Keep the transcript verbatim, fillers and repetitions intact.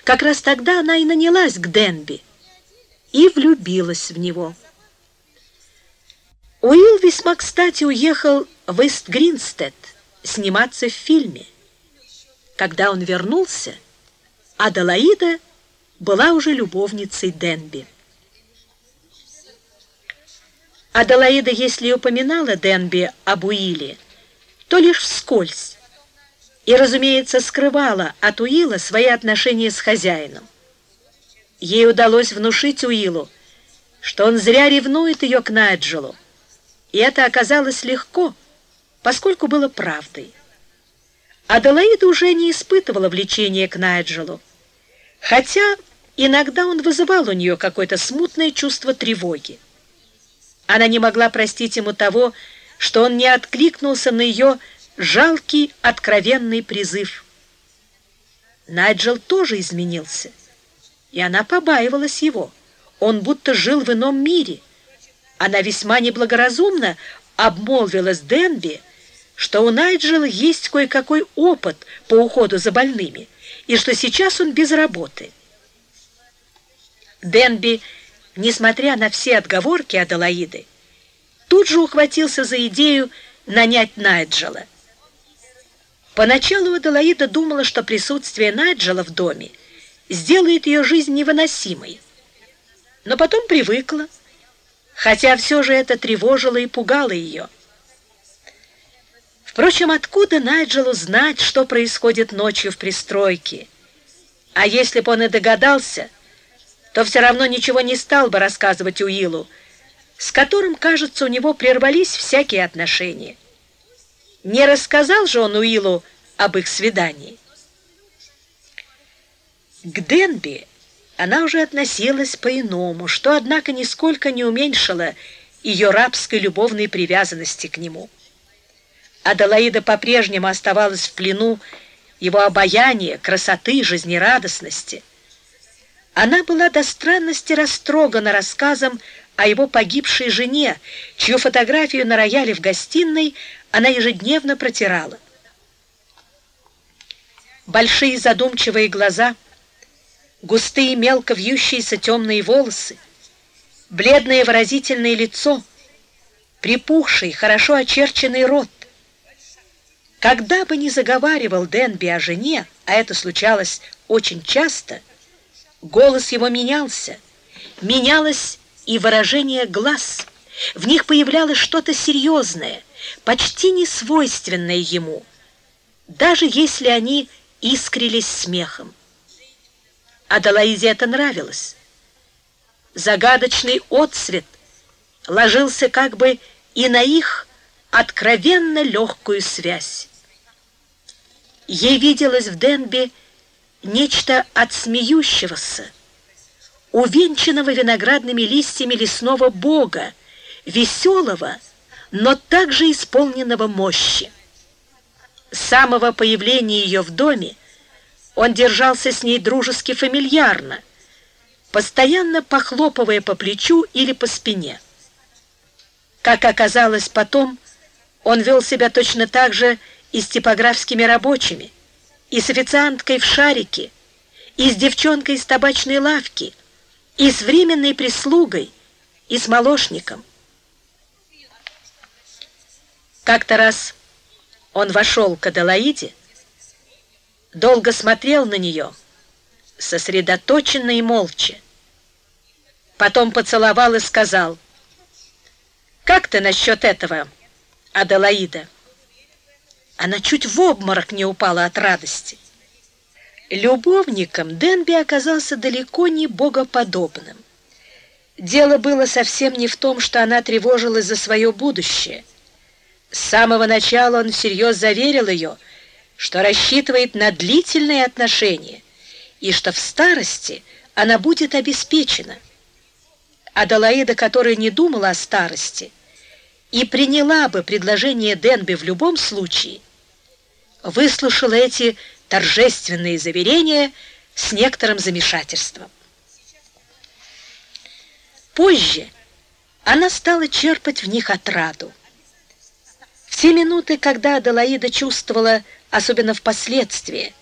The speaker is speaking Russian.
Как раз тогда она и нанялась к Денби и влюбилась в него. Уилл весьма кстати уехал в Ист-Гринстед сниматься в фильме. Когда он вернулся, Аделаида была уже любовницей Денби. Аделаида, если и упоминала Денби об Уилле, то лишь вскользь, и, разумеется, скрывала от Уилла свои отношения с хозяином. Ей удалось внушить Уиллу, что он зря ревнует ее к Найджелу, и это оказалось легко, поскольку было правдой. Аделаида уже не испытывала влечения к Найджелу, хотя иногда он вызывал у нее какое-то смутное чувство тревоги. Она не могла простить ему того, что он не откликнулся на ее жалкий, откровенный призыв. Найджел тоже изменился, и она побаивалась его. Он будто жил в ином мире. Она весьма неблагоразумно обмолвилась Денби, что у Найджела есть кое-какой опыт по уходу за больными, и что сейчас он без работы. Денби, несмотря на все отговорки Аделаиды, тут же ухватился за идею нанять Найджела. Поначалу Аделаида думала, что присутствие Найджела в доме сделает ее жизнь невыносимой, но потом привыкла, хотя все же это тревожило и пугало ее. Впрочем, откуда Найджелу знать, что происходит ночью в пристройке? А если бы он и догадался, то все равно ничего не стал бы рассказывать Уиллу, с которым, кажется, у него прервались всякие отношения. Не рассказал же он Уиллу об их свидании. К Денби она уже относилась по-иному, что, однако, нисколько не уменьшило ее рабской любовной привязанности к нему. Аделаида по-прежнему оставалась в плену его обаяния, красоты, жизнерадостности. Она была до странности растрогана рассказом о его погибшей жене, чью фотографию на рояле в гостиной она ежедневно протирала. Большие задумчивые глаза, густые мелко вьющиеся темные волосы, бледное выразительное лицо, припухший, хорошо очерченный рот. Когда бы ни заговаривал Денби о жене, а это случалось очень часто, голос его менялся, менялось и выражение глаз. В них появлялось что-то серьезное, почти несвойственное ему, даже если они искрились смехом. Аделаиде это нравилось. Загадочный отцвет ложился как бы и на их откровенно легкую связь. Ей виделось в Денби нечто от смеющегося, увенчанного виноградными листьями лесного бога, веселого, но также исполненного мощи. С самого появления ее в доме он держался с ней дружески фамильярно, постоянно похлопывая по плечу или по спине. Как оказалось потом, он вел себя точно так же и с типографскими рабочими, и с официанткой в шарике, и с девчонкой из табачной лавки, и с временной прислугой, и с молочником. Как-то раз он вошел к Аделаиде, долго смотрел на нее, сосредоточенно и молча. Потом поцеловал и сказал: «Как ты насчет этого, Аделаида?» Она чуть в обморок не упала от радости. Любовником Денби оказался далеко не богоподобным. Дело было совсем не в том, что она тревожилась за свое будущее. С самого начала он всерьез заверил ее, что рассчитывает на длительные отношения и что в старости она будет обеспечена. Аделаида, которая не думала о старости и приняла бы предложение Денби в любом случае, выслушала эти торжественные заверения с некоторым замешательством. Позже она стала черпать в них отраду. В те минуты, когда Аделаида чувствовала, особенно впоследствии,